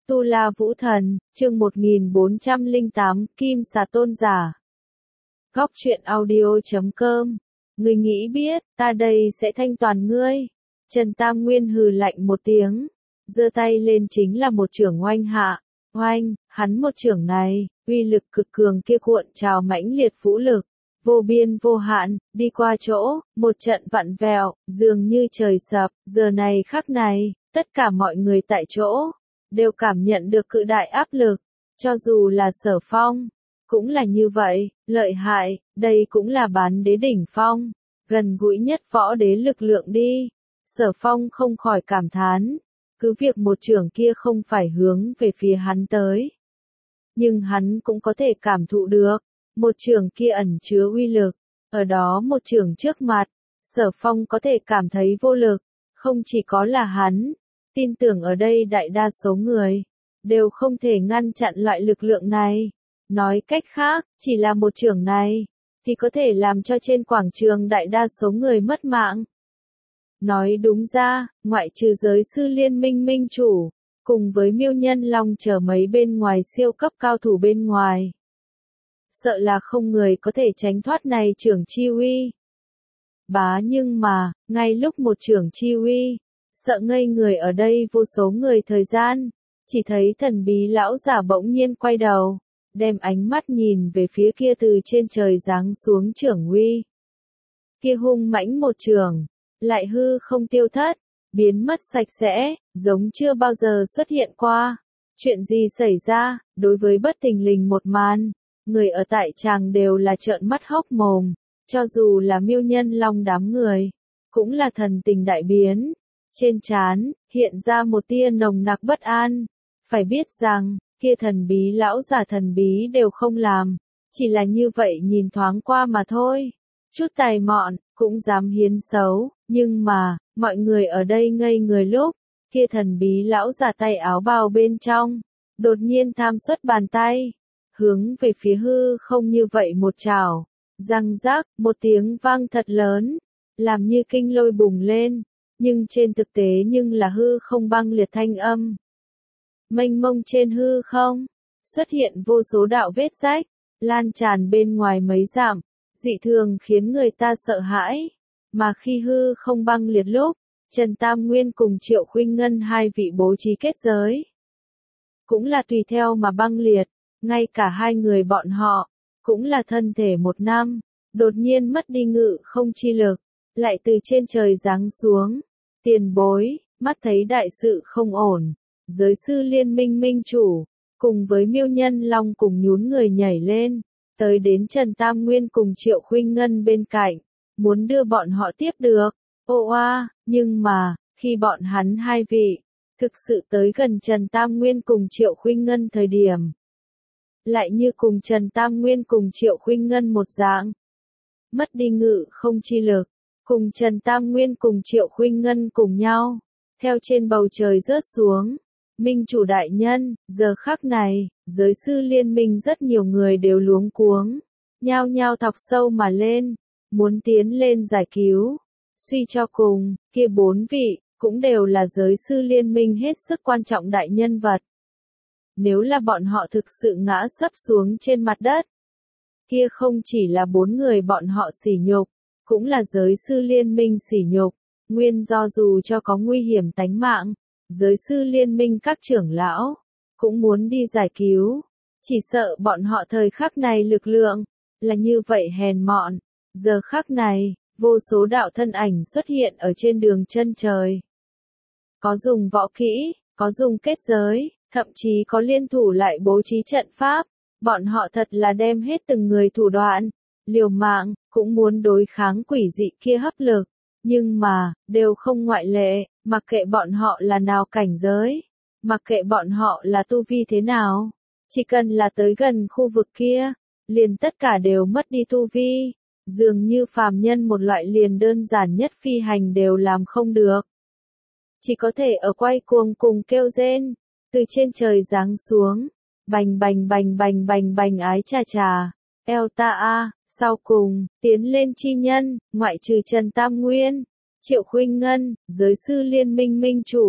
Tu La Vũ Thần, chương 1408, Kim Xà Tôn Giả. Góc truyện audio.com. Ngươi nghĩ biết, ta đây sẽ thanh toàn ngươi. Trần Tam Nguyên hừ lạnh một tiếng, giơ tay lên chính là một chưởng oanh hạ. Oanh, hắn một chưởng này, uy lực cực cường kia cuộn trào mãnh liệt vũ lực, vô biên vô hạn, đi qua chỗ, một trận vặn vẹo, dường như trời sập. Giờ này khắc này, tất cả mọi người tại chỗ đều cảm nhận được cự đại áp lực, cho dù là Sở Phong, cũng là như vậy, lợi hại, đây cũng là bán đế đỉnh phong, gần gũi nhất võ đế lực lượng đi. Sở Phong không khỏi cảm thán, cứ việc một chưởng kia không phải hướng về phía hắn tới, nhưng hắn cũng có thể cảm thụ được, một chưởng kia ẩn chứa uy lực, ở đó một chưởng trước mặt, Sở Phong có thể cảm thấy vô lực, không chỉ có là hắn. Tin tưởng ở đây đại đa số người đều không thể ngăn chặn loại lực lượng này. Nói cách khác, chỉ là một chưởng này thì có thể làm cho trên quảng trường đại đa số người mất mạng. Nói đúng ra, ngoại trừ giới sư liên minh minh chủ, cùng với Miêu Nhân Long chờ mấy bên ngoài siêu cấp cao thủ bên ngoài, sợ là không người có thể tránh thoát này chưởng chi uy. Nhưng mà, ngay lúc một chưởng chi uy sợ ngây người ở đây vô số người thời gian, chỉ thấy thần bí lão giả bỗng nhiên quay đầu, đem ánh mắt nhìn về phía kia từ trên trời giáng xuống chưởng uy. Kia hung mãnh một chưởng, lại hư không tiêu thất, biến mất sạch sẽ, giống chưa bao giờ xuất hiện qua. Chuyện gì xảy ra? Đối với bất thình lình một màn, người ở tại tràng đều là trợn mắt hốc mồm, cho dù là Miêu Nhân Long đám người, cũng là thần tình đại biến. Trên trán hiện ra một tia nồng nặc bất an, phải biết rằng, kia thần bí lão giả thần bí đều không làm, chỉ là như vậy nhìn thoáng qua mà thôi. Chút tài mọn, cũng dám hiến xấu, nhưng mà, mọi người ở đây ngây người lúc, kia thần bí lão giả tay áo bào bên trong, đột nhiên tham xuất bàn tay, hướng về phía hư không như vậy một chảo, răng rác, một tiếng vang thật lớn, làm như kinh lôi bùng lên. Nhưng trên thực tế nhưng là hư không băng liệt thanh âm. Mênh mông trên hư không, xuất hiện vô số đạo vết rách, lan tràn bên ngoài mấy dặm, dị thường khiến người ta sợ hãi. Mà khi hư không băng liệt lúc, Trần Tam Nguyên cùng Triệu Khuynh Ngân hai vị bố trí kết giới, cũng là tùy theo mà băng liệt, ngay cả hai người bọn họ, cũng là thân thể một năm, đột nhiên mất đi ngự không chi lực, lại từ trên trời giáng xuống. Tiền bối, mắt thấy đại sự không ổn, giới sư liên minh minh chủ, cùng với Miêu Nhân Long cùng nhún người nhảy lên, tới đến Trần Tam Nguyên cùng Triệu Khuynh Ngân bên cạnh, muốn đưa bọn họ tiếp được. Nhưng mà, khi bọn hắn hai vị, thực sự tới gần Trần Tam Nguyên cùng Triệu Khuynh Ngân thời điểm, lại như cùng Trần Tam Nguyên cùng Triệu Khuynh Ngân một dạng, mất đi ngự không chi lực. Cùng Trần Tam Nguyên cùng Triệu Khuynh Ngân cùng nhau, theo trên bầu trời rớt xuống. Minh chủ đại nhân, giờ khắc này, giới sư liên minh rất nhiều người đều luống cuống, nhao nhao thọc sâu mà lên, muốn tiến lên giải cứu. Suy cho cùng, kia bốn vị, cũng đều là giới sư liên minh hết sức quan trọng đại nhân vật. Nếu là bọn họ thực sự ngã sấp xuống trên mặt đất, kia không chỉ là bốn người bọn họ sỉ nhục, cũng là giới sư liên minh sỉ nhục. Nguyên do dù cho có nguy hiểm tánh mạng, giới sư liên minh các trưởng lão cũng muốn đi giải cứu, chỉ sợ bọn họ thời khắc này lực lượng là như vậy hèn mọn. Giờ khắc này, vô số đạo thân ảnh xuất hiện ở trên đường chân trời, có dùng võ kỹ, có dùng kết giới, thậm chí có liên thủ lại bố trí trận pháp. Bọn họ thật là đem hết từng người thủ đoạn, liều mạng, cũng muốn đối kháng quỷ dị kia hấp lực. Nhưng mà, đều không ngoại lệ, mặc kệ bọn họ là nào cảnh giới, mặc kệ bọn họ là tu vi thế nào, chỉ cần là tới gần khu vực kia, liền tất cả đều mất đi tu vi, dường như phàm nhân một loại liền đơn giản nhất phi hành đều làm không được. Chỉ có thể ở quay cuồng cùng kêu rên, từ trên trời giáng xuống, bành bành bành bành bành bành ái chà chà, eo ta a. Sau cùng, tiến lên chi nhân, ngoại trừ Trần Tam Nguyên, Triệu Khuynh Ngân, giới sư liên minh minh chủ,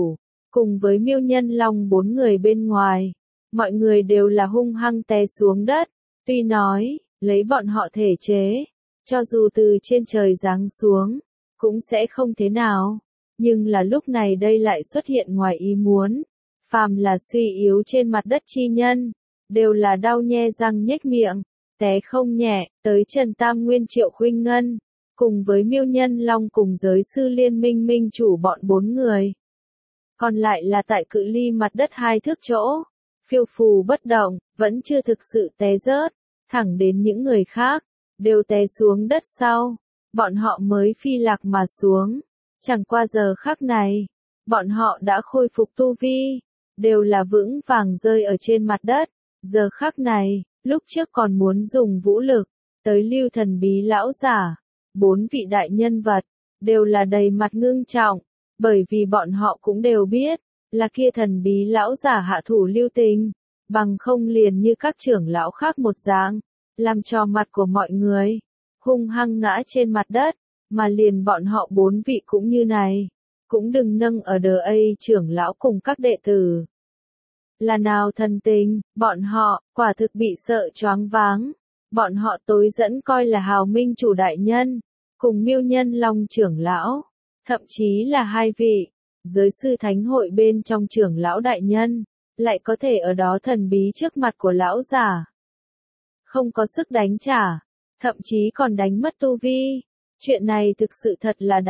cùng với Miêu Nhân Long 4 người bên ngoài, mọi người đều là hung hăng té xuống đất, tuy nói, lấy bọn họ thể chế, cho dù từ trên trời giáng xuống, cũng sẽ không thế nào, nhưng là lúc này đây lại xuất hiện ngoài ý muốn, phàm là suy yếu trên mặt đất chi nhân, đều là đau nhe răng nhếch miệng, té không nhẹ, tới Trần Tam Nguyên Triệu Khuynh Ngân, cùng với Miêu Nhân Long cùng giới sư liên minh minh chủ bọn 4 người. Còn lại là tại cự ly mặt đất 2 thước chỗ, phiêu phù bất động, vẫn chưa thực sự té rớt, thẳng đến những người khác, đều té xuống đất sau, bọn họ mới phi lạc mà xuống. Chẳng qua giờ khắc này, bọn họ đã khôi phục tu vi, đều là vững vàng rơi ở trên mặt đất. Giờ khắc này, lúc trước còn muốn dùng vũ lực, tới lưu thần bí lão giả, 4 vị đại nhân vật, đều là đầy mặt ngưng trọng, bởi vì bọn họ cũng đều biết, là kia thần bí lão giả hạ thủ lưu tình, bằng không liền như các trưởng lão khác một dạng, làm cho mặt của mọi người, hung hăng ngã trên mặt đất, mà liền bọn họ 4 vị cũng như này, cũng đừng nâng ở đờ ấy trưởng lão cùng các đệ tử. Là nào thần tình, bọn họ, quả thực bị sợ choáng váng, bọn họ tối dẫn coi là Hào Minh chủ đại nhân, cùng Miêu Nhân Long trưởng lão, thậm chí là 2 vị, giới sư thánh hội bên trong trưởng lão đại nhân, lại có thể ở đó thần bí trước mặt của lão giả. Không có sức đánh trả, thậm chí còn đánh mất tu vi. Chuyện này thực sự thật là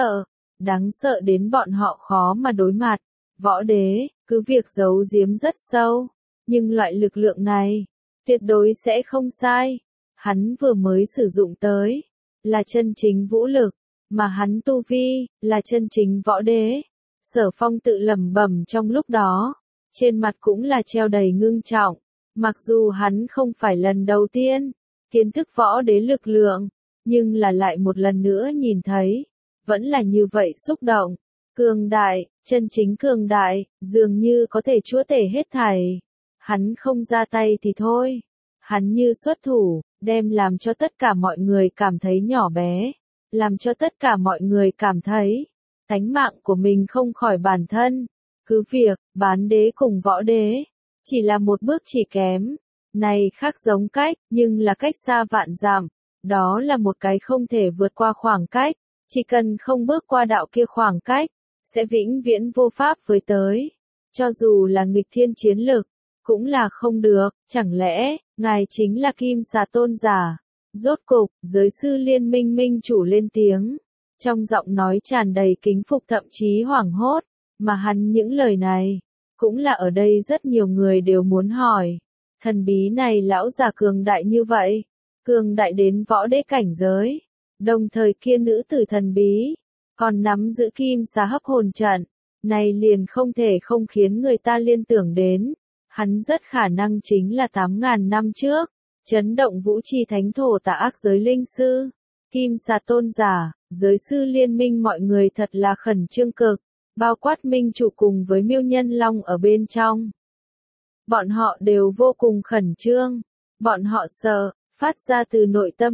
đáng sợ đến bọn họ khó mà đối mặt. Võ đế, cứ việc giấu giếm rất sâu, nhưng loại lực lượng này, tuyệt đối sẽ không sai. Hắn vừa mới sử dụng tới, là chân chính vũ lực, mà hắn tu vi, là chân chính võ đế. Sở Phong tự lẩm bẩm trong lúc đó, trên mặt cũng là treo đầy ngưng trọng, mặc dù hắn không phải lần đầu tiên, kiến thức võ đế lực lượng, nhưng là lại một lần nữa nhìn thấy, vẫn là như vậy xúc động, cường đại, chân chính cường đại, dường như có thể chúa tể hết thảy. Hắn không ra tay thì thôi, hắn như xuất thủ, đem làm cho tất cả mọi người cảm thấy nhỏ bé, làm cho tất cả mọi người cảm thấy, tánh mạng của mình không khỏi bản thân. Cứ việc, bán đế cùng võ đế, chỉ là một bước chỉ kém, này khác giống cách, nhưng là cách xa vạn dặm, đó là một cái không thể vượt qua khoảng cách, chỉ cần không bước qua đạo kia khoảng cách, sẽ vĩnh viễn vô pháp với tới. Cho dù là nghịch thiên chiến lực, cũng là không được, chẳng lẽ, ngài chính là Kim Xà Tôn giả. Rốt cục, giới sư liên minh minh chủ lên tiếng, trong giọng nói tràn đầy kính phục thậm chí hoảng hốt, mà hắn những lời này, cũng là ở đây rất nhiều người đều muốn hỏi. Thần bí này lão già cường đại như vậy, cường đại đến võ đế cảnh giới, đồng thời kia nữ tử thần bí, còn nắm giữ Kim Xà hấp hồn trận, này liền không thể không khiến người ta liên tưởng đến, hắn rất khả năng chính là 8.000 năm trước, chấn động vũ tri thánh thổ tà ác giới linh sư, Kim Xà Tôn giả, giới sư liên minh mọi người thật là khẩn trương cực, bao quát minh chủ cùng với Miêu Nhân Long ở bên trong. Bọn họ đều vô cùng khẩn trương, bọn họ sợ, phát ra từ nội tâm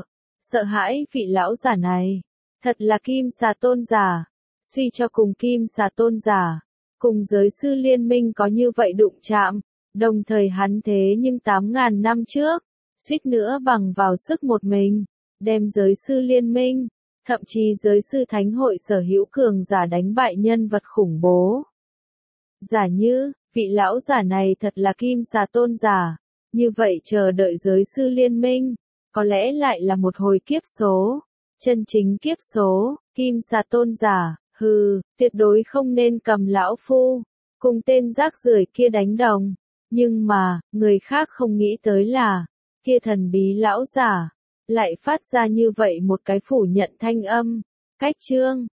sợ hãi vị lão giả này, thật là Kim Xà Tôn giả, suy cho cùng Kim Xà Tôn giả, cùng giới sư liên minh có như vậy đụng chạm, đồng thời hắn thế nhưng 8.000 năm trước, suýt nữa bằng vào sức một mình, đem giới sư liên minh, thậm chí giới sư thánh hội sở hữu cường giả đánh bại nhân vật khủng bố. Giả như, vị lão giả này thật là Kim Xà Tôn giả, như vậy chờ đợi giới sư liên minh, có lẽ lại là một hồi kiếp số, chân chính kiếp số, Kim Xà Tôn giả, tuyệt đối không nên cầm lão phu, cùng tên rác rưởi kia đánh đồng, nhưng mà, người khác không nghĩ tới là, kia thần bí lão giả, lại phát ra như vậy một cái phủ nhận thanh âm, cách chương.